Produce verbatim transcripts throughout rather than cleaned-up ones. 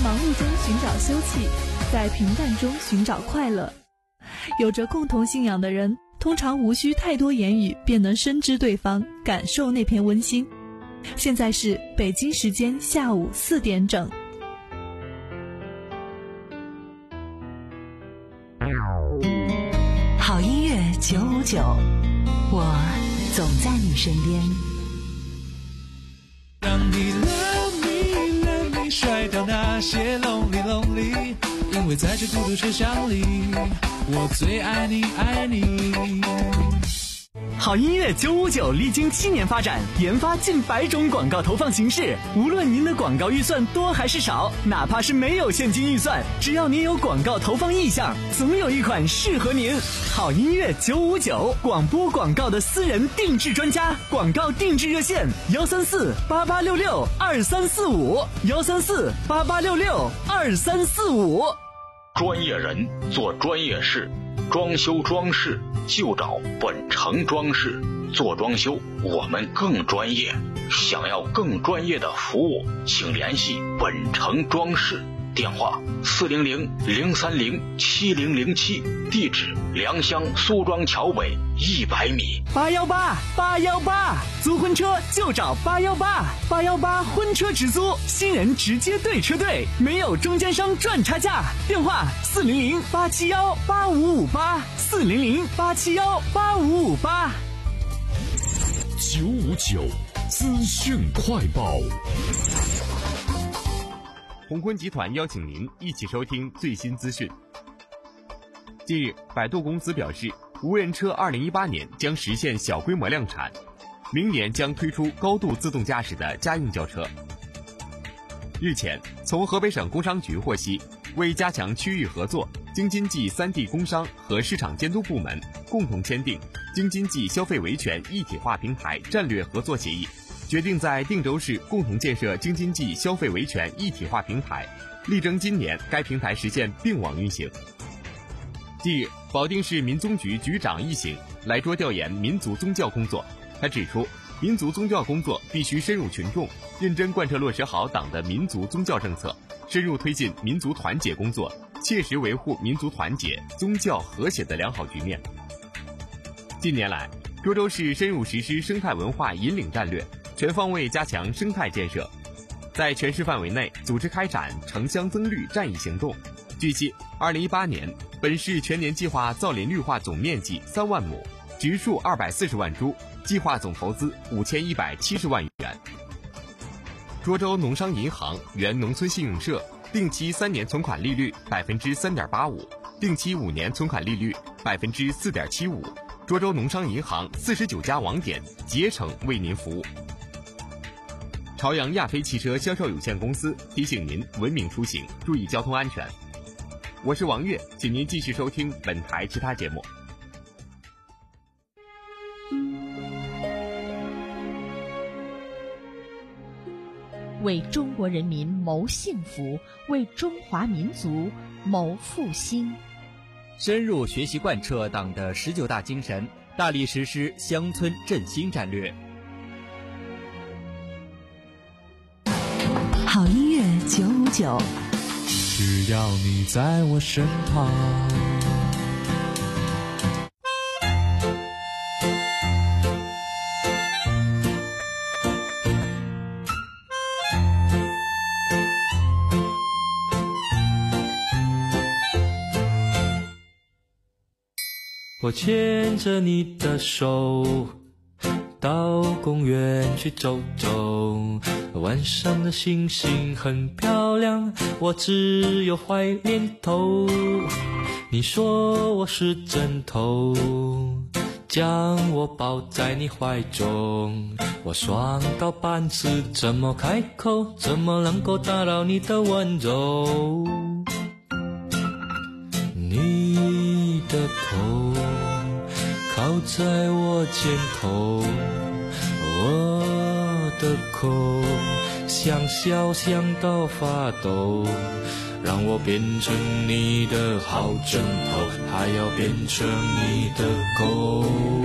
忙碌中寻找休憩，在平淡中寻找快乐。有着共同信仰的人，通常无需太多言语便能深知对方，感受那片温馨。现在是北京时间下午四点整。 好音乐九五九，我总在你身边。 让你 love me love me 甩掉那些 lonely lonely， 因为在这孤独车厢里，我最爱你爱你。 好音乐九五九历经七年发展，研发近百种广告投放形式。无论您的广告预算多还是少，哪怕是没有现金预算，只要您有广告投放意向，总有一款适合您。好音乐九五九，广播广告的私人定制专家，广告定制热线幺三四八八六六二三四五幺三四八八六六二三四五。 专业人做专业事，装修装饰就找本城装饰。做装修我们更专业，想要更专业的服务，请联系本城装饰，电话四零零零三零七零零七，地址良乡苏庄桥北一百米。 八幺八八幺八，租婚车就找八幺八八幺八婚车直租，新人直接对车队，没有中间商赚差价。电话四零零八七幺八五五八四零零八七幺八五五八。 九五九资讯快报。 鸿坤集团邀请您一起收听最新资讯。近日，百度公司表示，无人车二零一八年将实现小规模量产，明年将推出高度自动驾驶的家用轿车。日前，从河北省工商局获悉，为加强区域合作，京津冀三地工商和市场监督部门共同签订京津冀消费维权一体化平台战略合作协议，决定在定州市共同建设京津冀消费维权一体化平台，力争今年该平台实现并网运行。近日，保定市民宗局局长一行来涿调研民族宗教工作。他指出，民族宗教工作必须深入群众，认真贯彻落实好党的民族宗教政策，深入推进民族团结工作，切实维护民族团结、宗教和谐的良好局面。近年来，涿州市深入实施生态文化引领战略，全方位加强生态建设，在全市范围内组织开展城乡增绿战役行动。据悉，二零一八年本市全年计划造林绿化总面积三万亩，植树二百四十万株，计划总投资五千一百七十万元。涿州农商银行原农村信用社定期三年存款利率百分之三点八五，定期五年存款利率百分之四点七五。涿州农商银行四十九家网点竭诚为您服务。朝阳亚飞汽车销售有限公司提醒您文明出行，注意交通安全。我是王悦，请您继续收听本台其他节目。 为中国人民谋幸福，为中华民族谋复兴。 深入学习贯彻党的十九大精神，大力实施乡村振兴战略。 好音乐九五九， 只要你在我身旁。我牵着你的手，到公园去走走，晚上的星星很漂亮，我只有坏念头。你说我是枕头，将我抱在你怀中，我爽到半死，怎么开口，怎么能够打扰你的温柔？你的头靠在我肩头，我的口想笑想到发抖，让我变成你的好枕头，还要变成你的狗。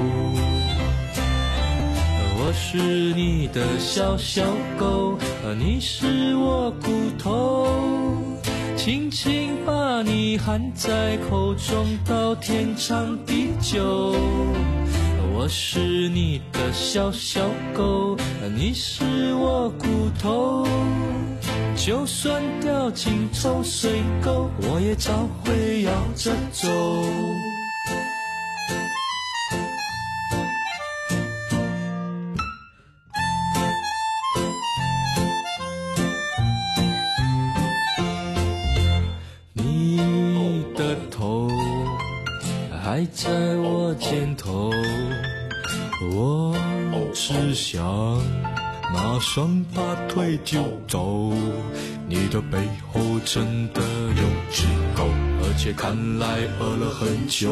我是你的小小狗，你是我骨头。 轻轻把你含在口中，到天长地久。我是你的小小狗，你是我骨头，就算掉进臭水沟，我也照会摇着走。你的头还在我肩头，我只想马上拔腿就走。你的背后真的有只狗，而且看来饿了很久。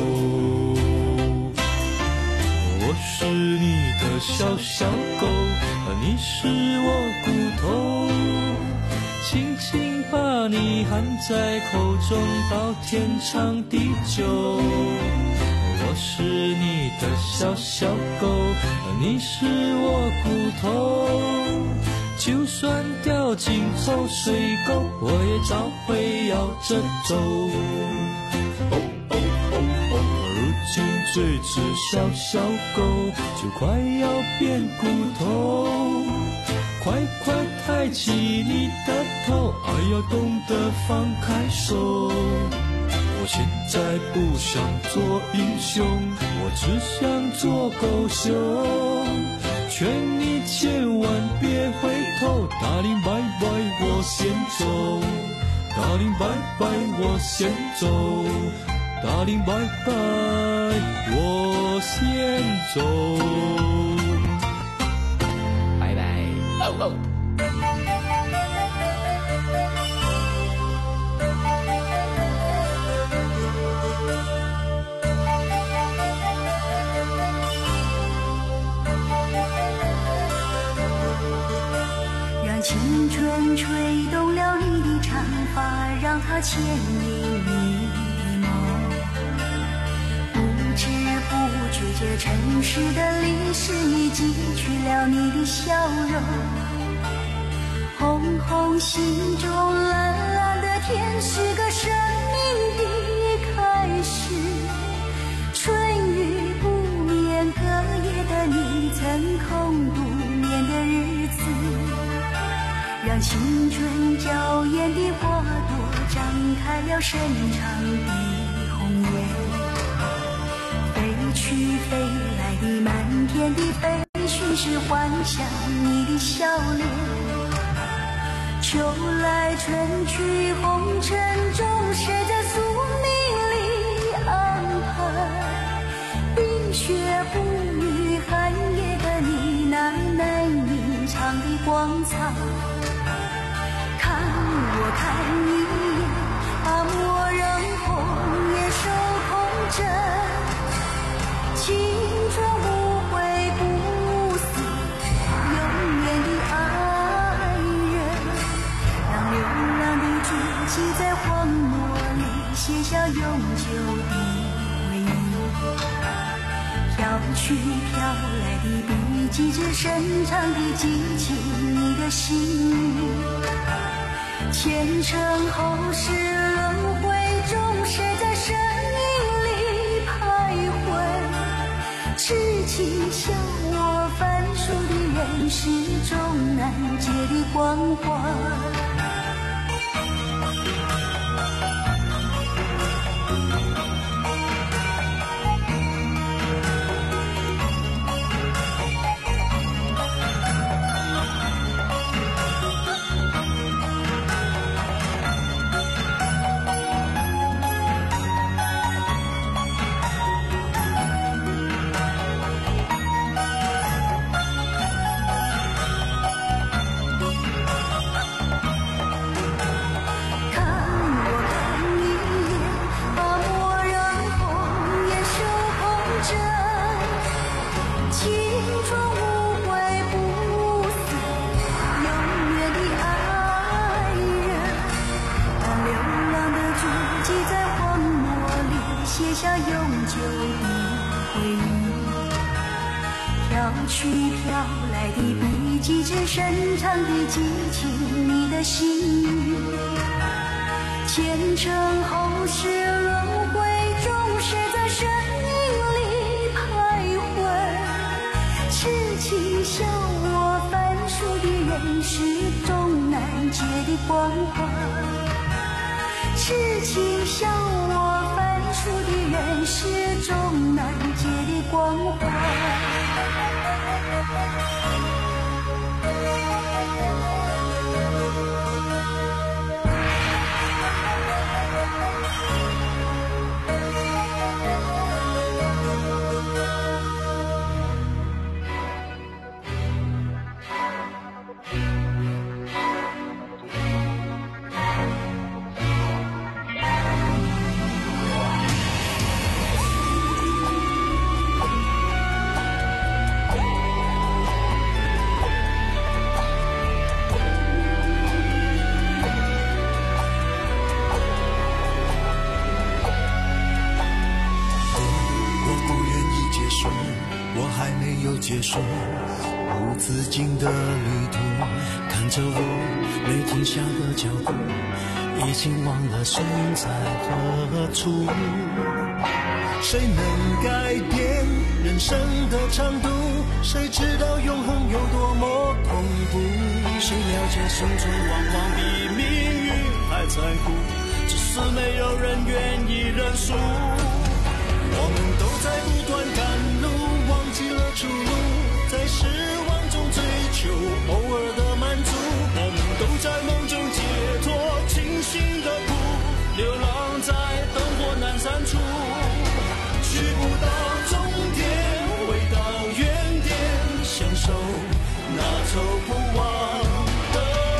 我是你的小小狗，你是我骨头，轻轻把你含在口中，到天长地久。我是你的小小狗，你是我骨头，就算掉进臭水沟，我也照会摇着走。哦哦哦哦，如今这只小小狗就快要变骨头，快快抬起你的头，哎呀，懂得放开手。我现在不想做英雄，我只想做狗熊，劝你千万别回头，大林拜拜我先走，大林拜拜我先走，大林拜拜我先走，拜拜。哦哦青春吹动了你的长发，让它牵引你的梦。不知不觉，这城市的历史已记取了你的笑容。红红心中蓝蓝的天，是个生命的开始。春雨不眠，隔夜的你曾空独眠的日子，让青春娇艳的花朵张开了深长的红颜。飞去飞来的满天的飞絮，是幻想你的笑脸。秋来春去，红尘中谁在宿命里安排？冰雪不语，寒夜的你奶奶吟唱的光彩。看我看你一眼，把墨扔红颜手空枕，青春无悔不死，永远的爱人。让流浪的足迹在荒漠里写下永久的回忆。飘去飘来的笔迹，只深长的记起你的心语。前尘后世轮回中，谁在生命里徘徊？痴情像我翻书的人世中难解的关怀。去飘来的笔迹，只深长地记起你的心语。 前尘后世轮回中，谁在身影里徘徊？痴情笑我凡俗的人世中难解的关怀，痴情笑我凡俗的人世中难解的关怀。 结束无止境的旅途，看着我没停下的脚步，已经忘了身在何处。谁能改变人生的长度？谁知道永恒有多么恐怖？谁了解生存往往比命运还残酷，只是没有人愿意认输。我们都在不断赶路，忘记了出路，在失望中追求偶尔的满足。我们都在梦中解脱清醒的苦，流浪在灯火阑珊处，去不到终点，回到原点，享受那走不完的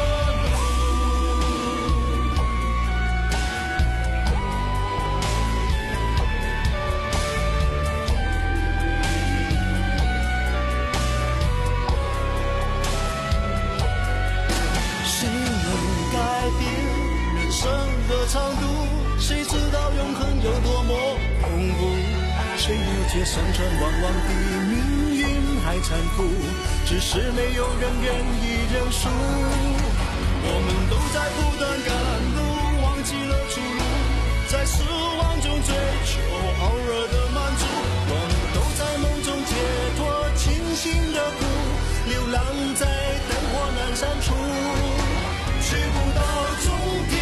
长度，谁知道永恒有多么恐怖？谁了解生存往往比命运还残酷，只是没有人愿意认输。我们都在不断赶路，忘记了出路，在失望中追求偶尔的满足。我们都在梦中解脱清醒的苦，流浪在灯火阑珊处，去不到终点，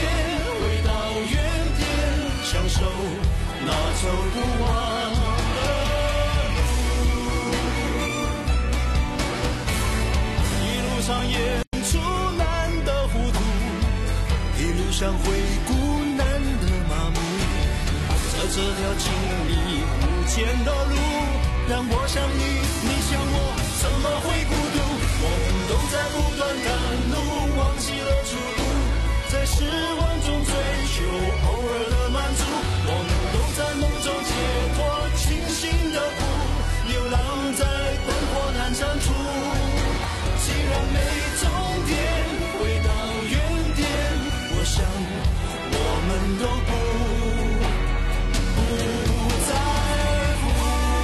享受那走不完的路，一路上演出难的糊涂，一路上回顾难的麻木，在这条经历无间的路，让我想你，你想我，怎么会孤独？我们都在不断赶路，忘记了出路，在失望中追求偶尔的满足。我们都在梦中解脱清醒的苦，流浪在灯火阑珊处。既然没终点，回到原点，我想我们都不不在乎。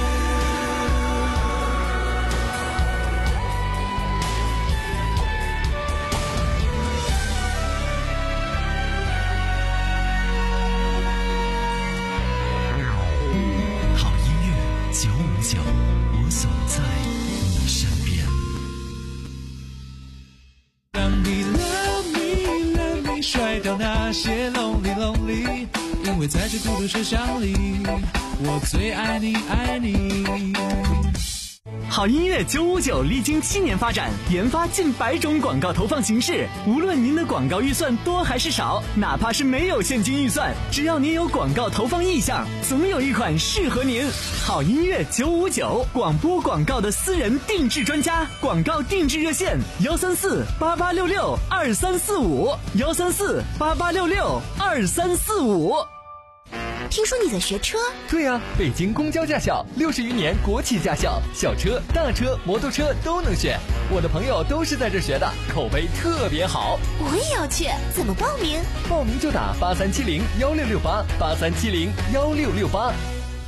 九五九，我总在你身边。 让你 love me love me 甩掉那些 lonely lonely， 因为在这孤独车厢里，我最爱你爱你。 好音乐九五九历经七年发展，研发近百种广告投放形式。无论您的广告预算多还是少，哪怕是没有现金预算，只要您有广告投放意向，总有一款适合您。好音乐九五九，广播广告的私人定制专家，广告定制热线：幺三四八八六六二三四五，幺三四八八六六二三四五。 听说你在学车？ 对呀、啊，北京公交驾校，六十余年国企驾校，小车、大车、摩托车都能选。我的朋友都是在这学的，口碑特别好。 我也要去，怎么报名？ 报名就打八三七零幺六六八，八三七零幺六六八。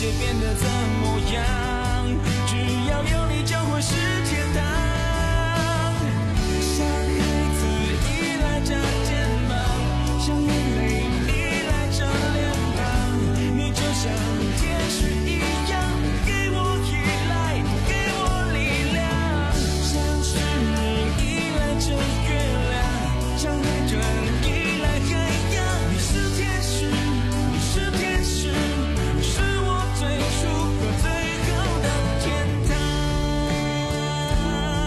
界变得怎么样？只要有你就会是天堂。像孩子依赖着肩膀，像眼泪依赖着脸庞，你就像天使一样，给我依赖，给我力量。像是你依赖着月亮，像海豚依赖海洋。你是天使，你是天使，你是我最初和最后的天堂。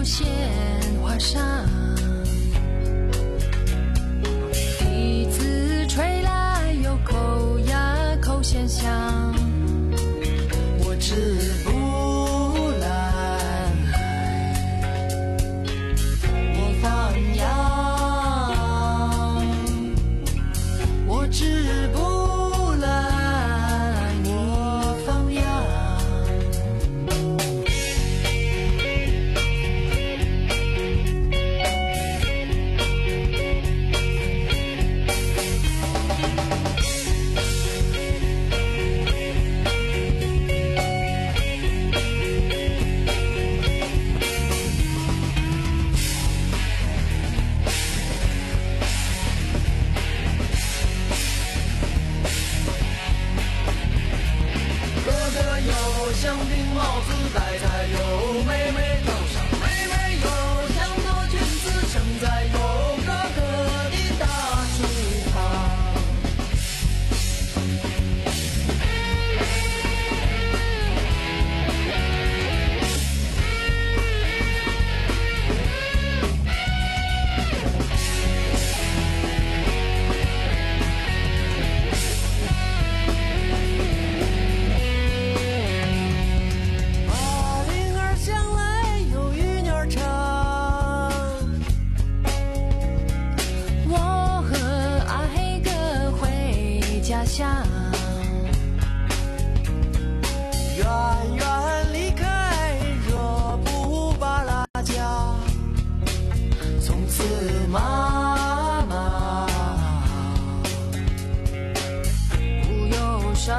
鲜花上，笛子吹来有口呀口弦响，我止步蓝海，我放羊，我止步蓝，我放羊。香槟帽子戴在有妹妹头上，妹妹有像朵裙子撑在有哥哥的大树旁。家远远离开热布巴拉家，从此妈妈不忧伤，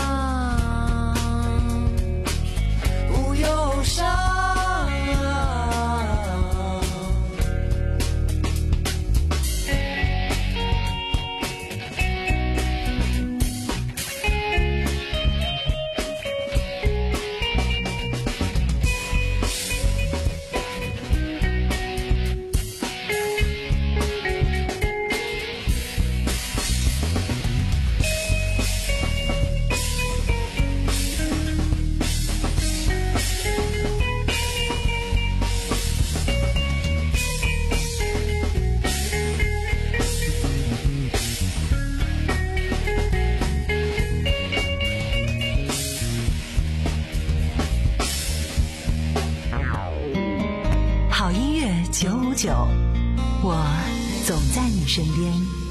不忧伤。 好音乐九五九，我总在你身边。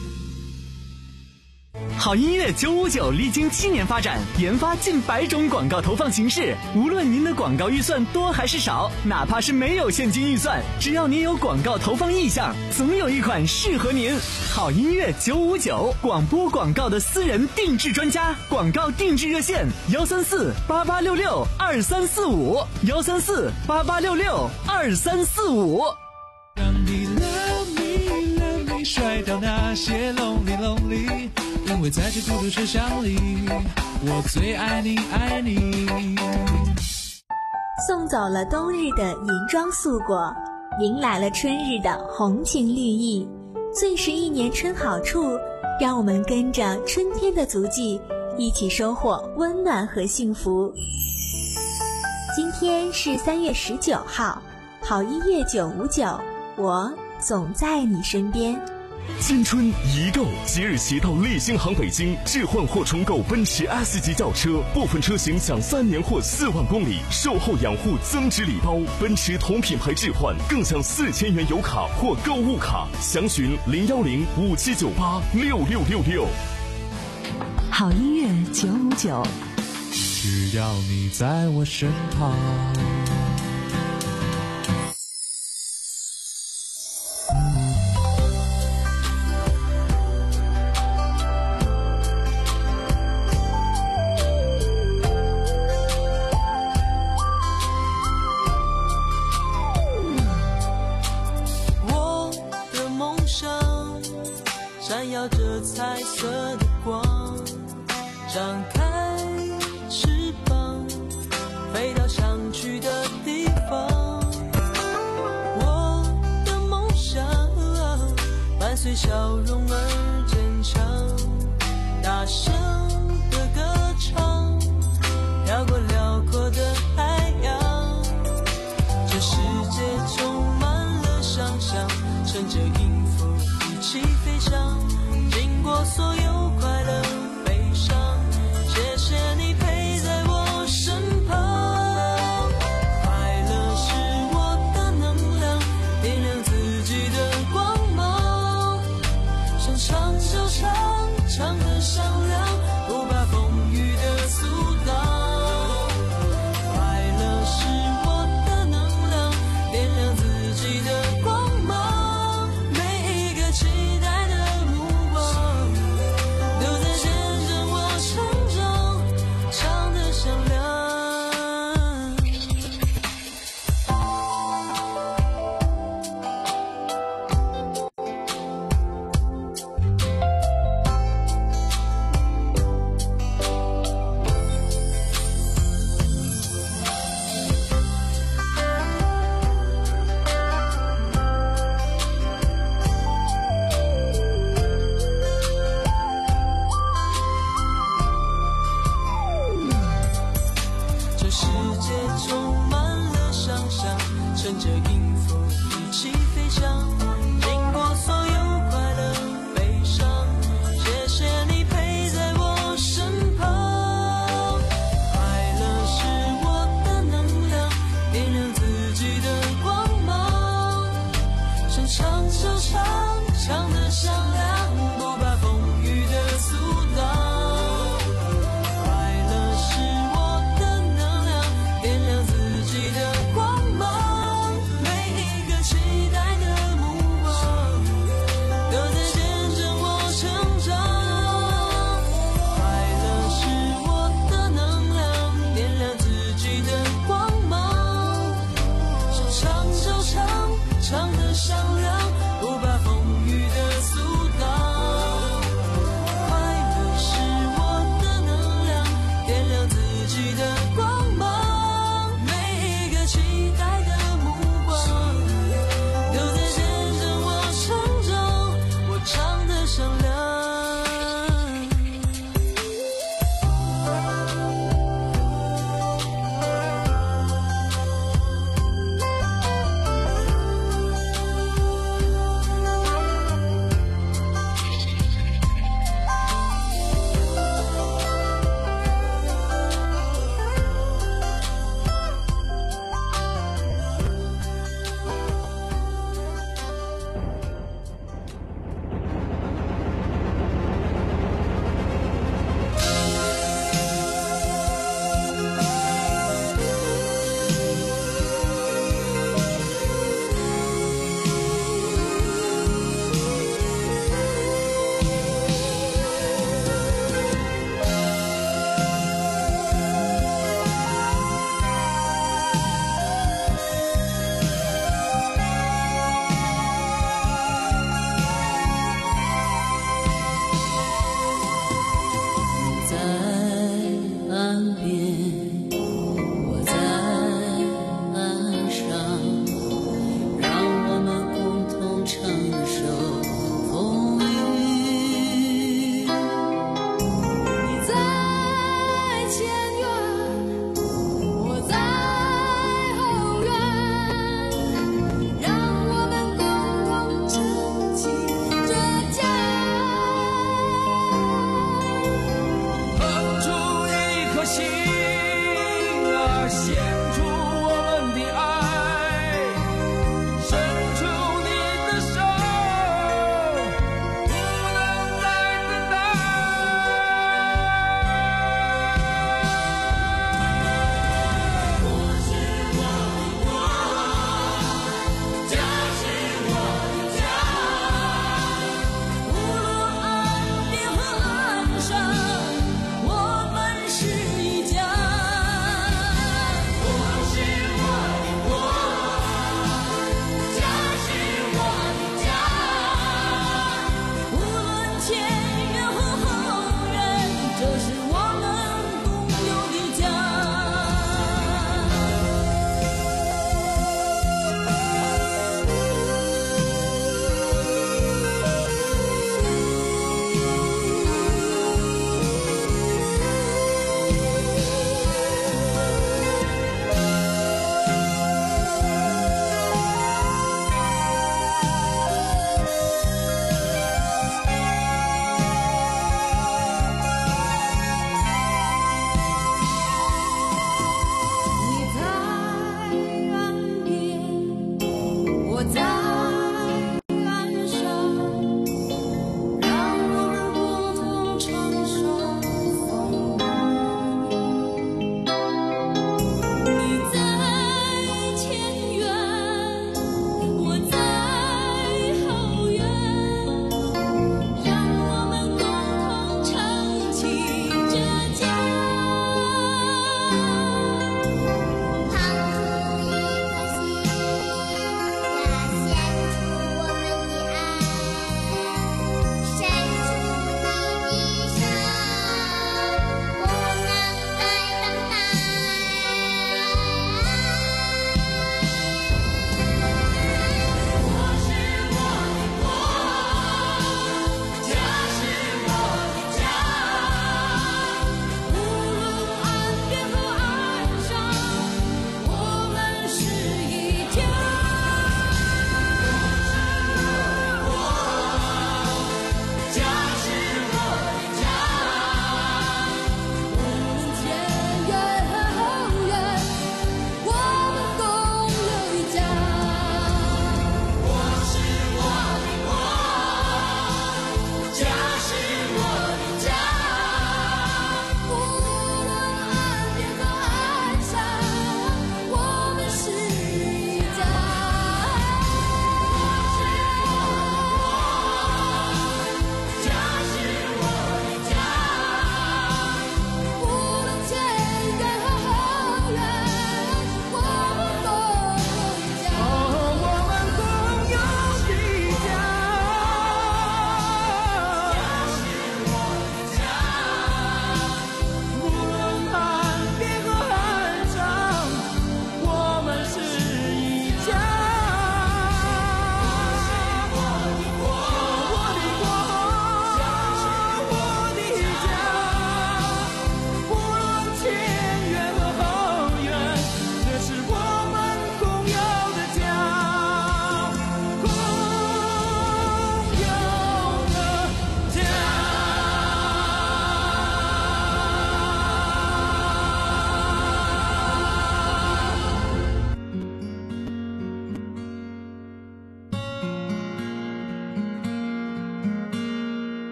好音乐九五九历经七年发展，研发近百种广告投放形式。无论您的广告预算多还是少，哪怕是没有现金预算，只要您有广告投放意向，总有一款适合您。好音乐九五九，广播广告的私人定制专家，广告定制热线：幺三四八八六六二三四五，幺三四八八六六二三四五。 让你 love me love me 甩掉那些 lonely lonely， 因为在这孤独车厢里，我最爱你爱你。 送走了冬日的银装素裹，迎来了春日的红情绿意。最是一年春好处，让我们跟着春天的足迹，一起收获温暖和幸福。今天是三月十九号，好音乐九五九，我总在你身边。 新春一购，即日起到立新行北京置换或重购奔驰 S 级轿车，部分车型享三年或四万公里售后养护增值礼包，奔驰同品牌置换更享四千元油卡或购物卡。详询零幺零五七九八六六六六。 好音乐九五九， 只要你在我身旁。 闪耀着彩色的光，张开翅膀，飞到想去的地方。我的梦想伴随笑容而坚强，大声的歌唱，飘过辽阔的海洋，这世界善良，不怕风雨的阻挡。快乐是我的能量，点亮自己的光芒。每一个期待的目光，都在见证我成长，我唱的善良。 那些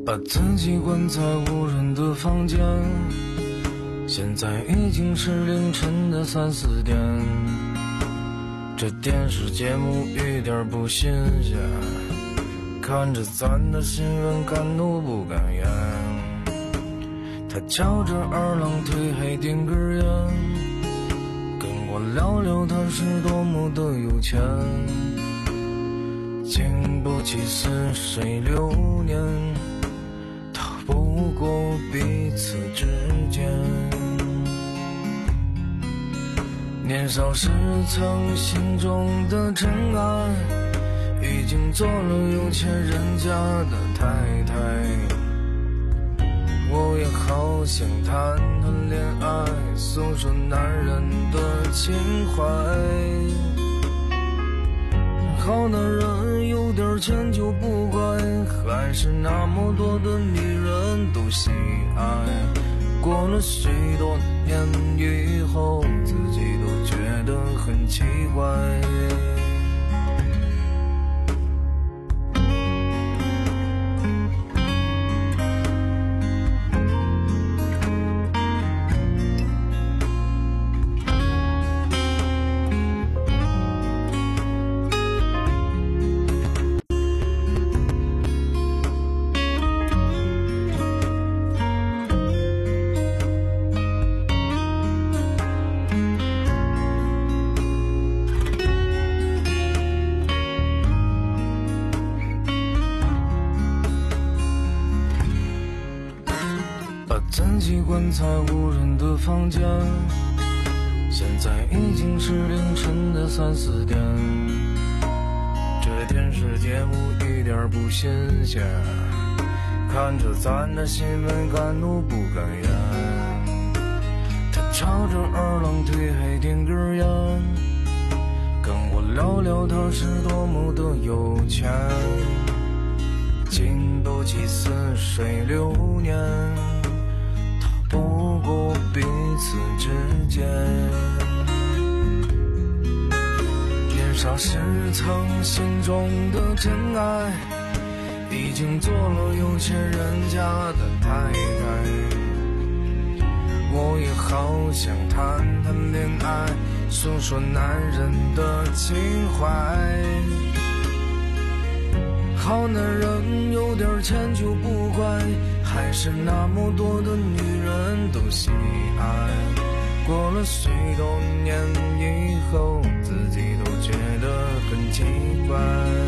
把自己关在无人的房间，现在已经是凌晨的三四点。这电视节目一点不新鲜，看着咱的新闻敢怒不敢言。他翘着二郎腿还点根烟，跟我聊聊他是多么的有钱。经不起似水流年，逃不过彼此之间。年少时曾心中的尘埃，已经做了有钱人家的太太。我也好想谈谈恋爱，诉说男人的情怀。好男人有点钱就不怪，还是那么多的女人都喜爱。过了许多年以后，自己都觉得很奇怪。自己关在无人的房间，现在已经是凌晨的三四点。这电视节目一点不新鲜，看着咱的新闻敢怒不敢言。他翘着二郎腿还点根烟，跟我聊聊他是多么的有钱。经不起似水流年，不过彼此之间。年少时曾心中的真爱，已经做了有钱人家的太太。我也好想谈谈恋爱，诉说男人的情怀。好男人有点钱就不怪，还是那么多的女人都喜爱。过了许多年以后，自己都觉得很奇怪。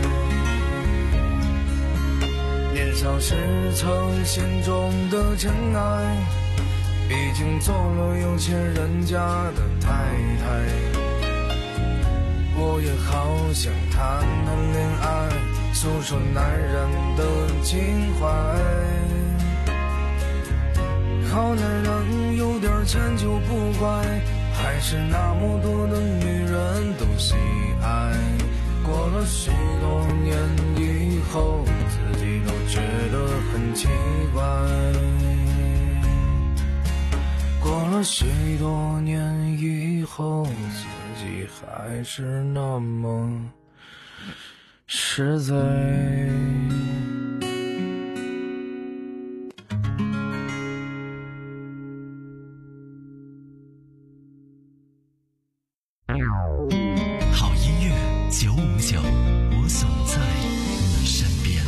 年少时曾心中的真爱，已经做了有钱人家的太太。我也好想谈谈恋爱，诉说男人的情怀。好男人有点钱就不怪，还是那么多的女人都喜爱。过了许多年以后，自己都觉得很奇怪。过了许多年以后，自己还是那么实在。 好音乐九五九，我总在你身边。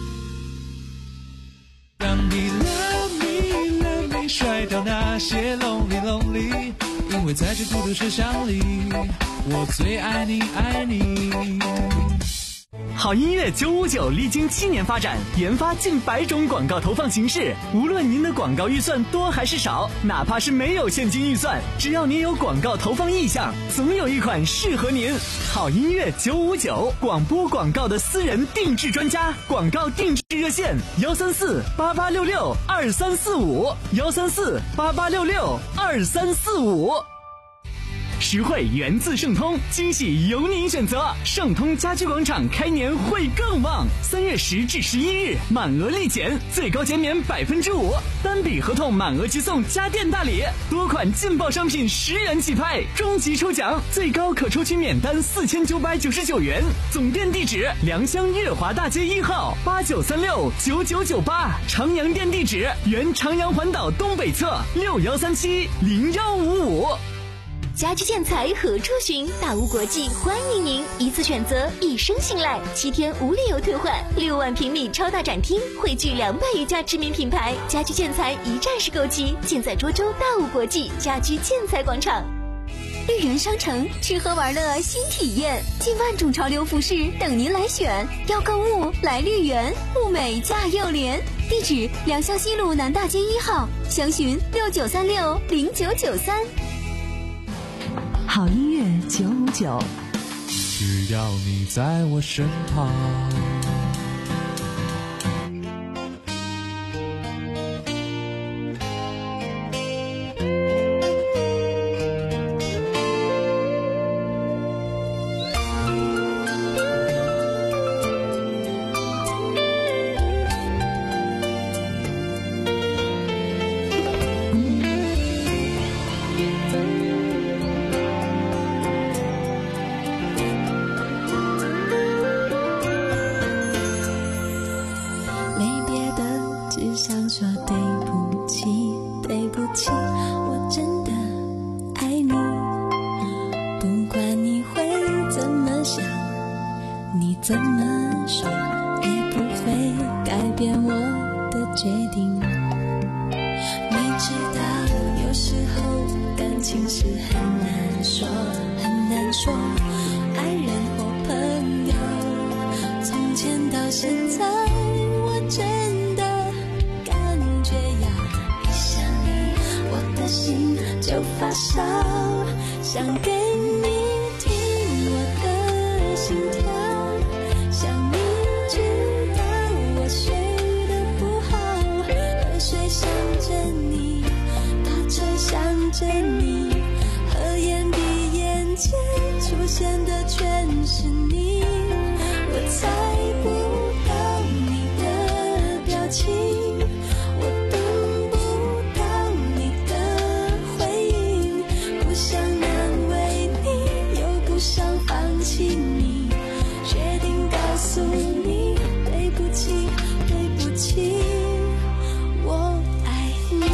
让你 love me love me 甩掉那些 lonely lonely， 因为在这孤独车厢里，我最爱你爱你。 好音乐九五九历经七年发展，研发近百种广告投放形式。无论您的广告预算多还是少，哪怕是没有现金预算，只要您有广告投放意向，总有一款适合您。好音乐九五九，广播广告的私人定制专家，广告定制热线幺三四八八六六二三四五幺三四八八六六二三四五。 实惠源自盛通，惊喜由您选择。盛通家居广场开年会更旺，三月十至十一日满额立减，最高减免百分之五，单笔合同满额即送家电大礼，多款劲爆商品十元起拍，终极抽奖最高可抽取免单四千九百九十九元。总店地址：良乡月华大街一号八九三六九九九八，长阳店地址：原长阳环岛东北侧六幺三七零幺五五。 家居建材何处寻？大屋国际欢迎您，一次选择，一生信赖，七天无理由退换，六万平米超大展厅，汇聚两百余家知名品牌，家居建材一站式购齐，尽在涿州大屋国际家居建材广场。绿园商城，吃喝玩乐新体验，近万种潮流服饰等您来选。要购物来绿园，物美价又廉。地址：良乡西路南大街一号，详询六九三六零九九三。 好音乐九五九， 只要你在我身旁。 怎么说也不会改变我的决定。你知道有时候感情是很难说很难说，爱人或朋友，从前到现在我真的感觉要一想你，我的心就发烧，想给你听我的心跳，想你知道我睡得不好，河水想着你，大车想着你，合眼闭眼间出现的全是你，我猜不到你的表情，我等不到你的回应，不想难为你，又不想放弃你，决定告诉你对不起对不起，我爱你。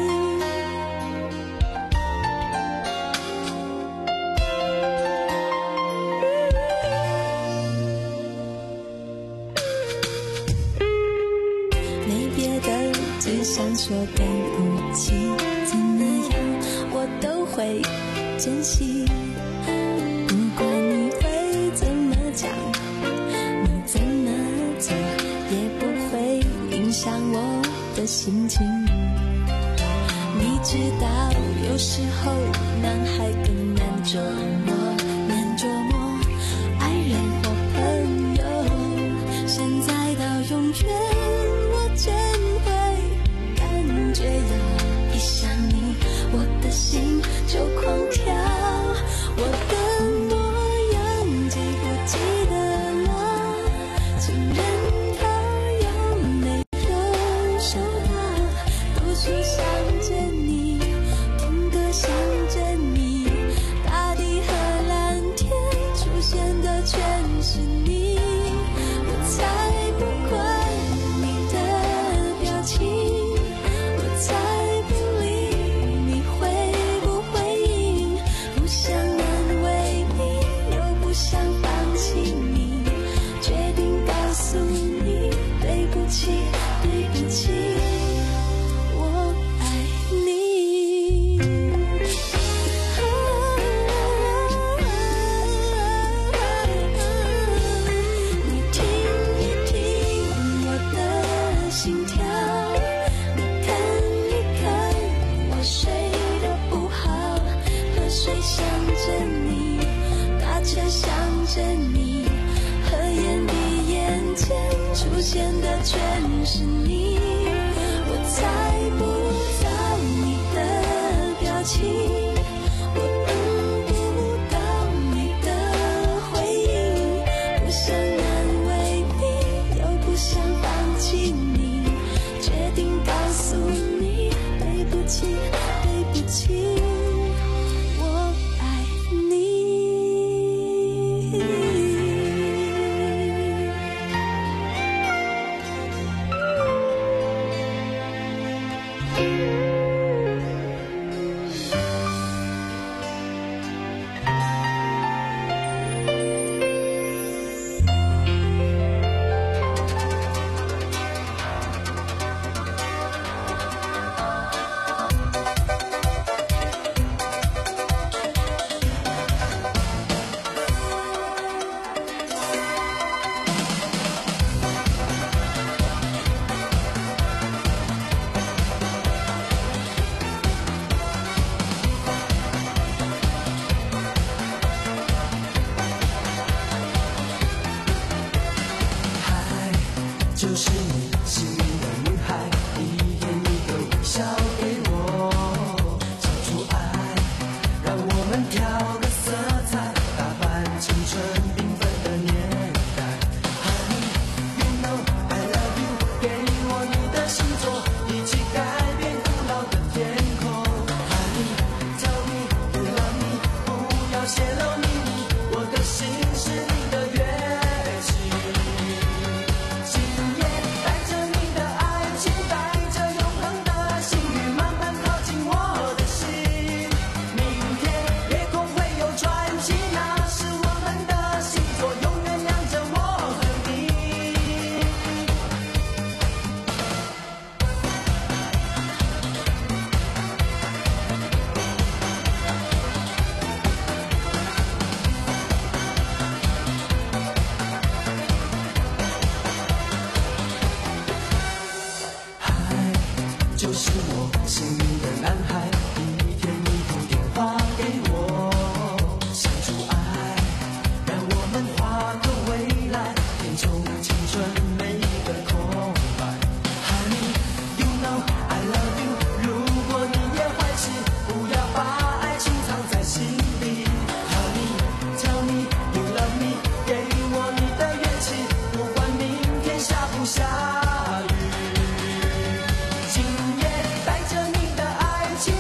没别的，只想说对不起，怎么样我都会珍惜，不管你会怎么讲，你怎么做也不会影响我的心情。你知道有时候男孩更难琢磨难琢磨，爱人或朋友，现在到永远我真会感觉要一想你，我的心就狂跳，我的模样记不记得了，情人他有没有收到，读书想着你，听歌想着你，大地和蓝天出现的全是你，我才不管你的表情，我才不理你会不回应，不想难为你，又不想放弃你，决定告诉你对不起对不起，我爱你。你听一听我的心跳，你看一看我睡得不好，河水想着你，大车想着你，合眼闭眼间出现的全是你，我猜不到你的表情，我等不幸运的女孩，一天一个微笑给我，唱出爱，让我们调个色彩，打扮青春缤纷的年代。Honey, you know I love you， 给我你的星座，一起改变古老的天空。Honey, tell me you love me， 不要泄露秘密，我的心是你的乐器。今夜带着你的爱情，带着永恒的幸运，慢慢靠近我的心。明天夜空会有传奇，那是我们的星座，永远亮着我和你。爱就是我幸运的男孩，一天一通电话给我，相处爱，让我们画个未来，填充青春每一个空白。Honey, you know I love you， 如果你也怀疑，不要把爱情藏在心里。Honey, tell me you love me， 给我你的元气，不管明天下不下雨。今夜带着你的爱情，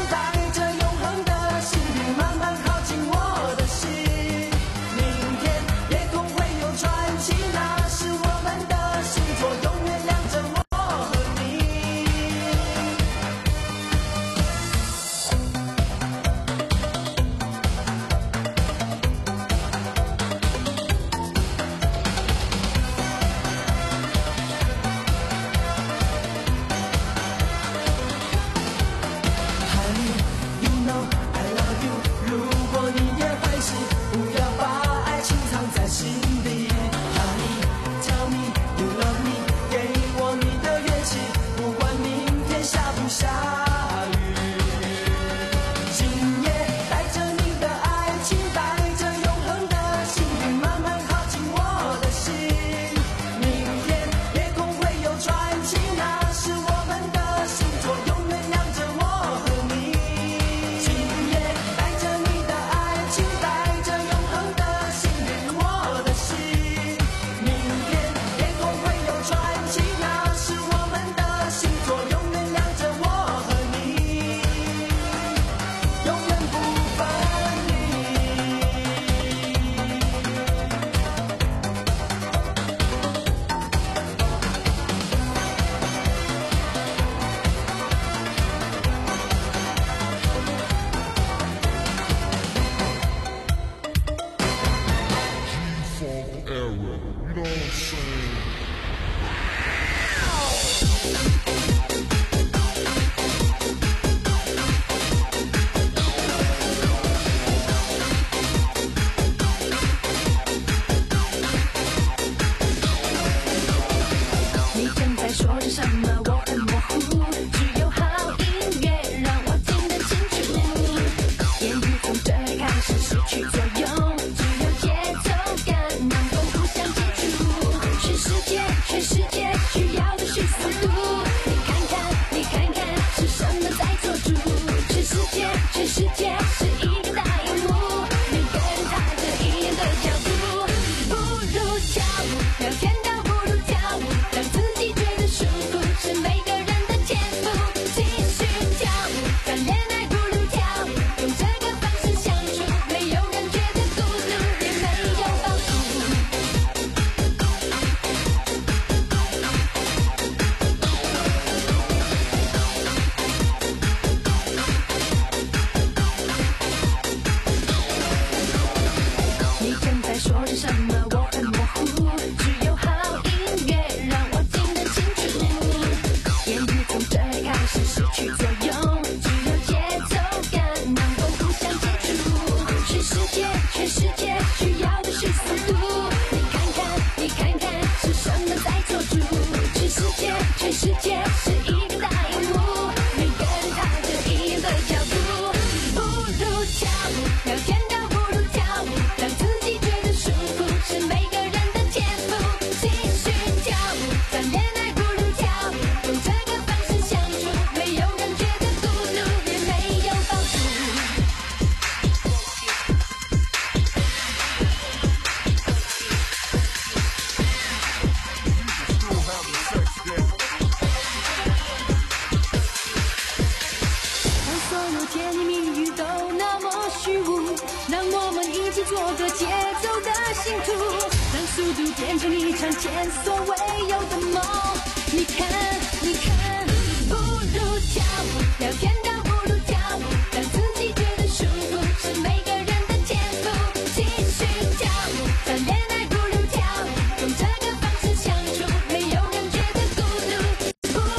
着节奏的行途，让速度变成一场前所未有的梦。你看，你看，不如跳舞，聊天。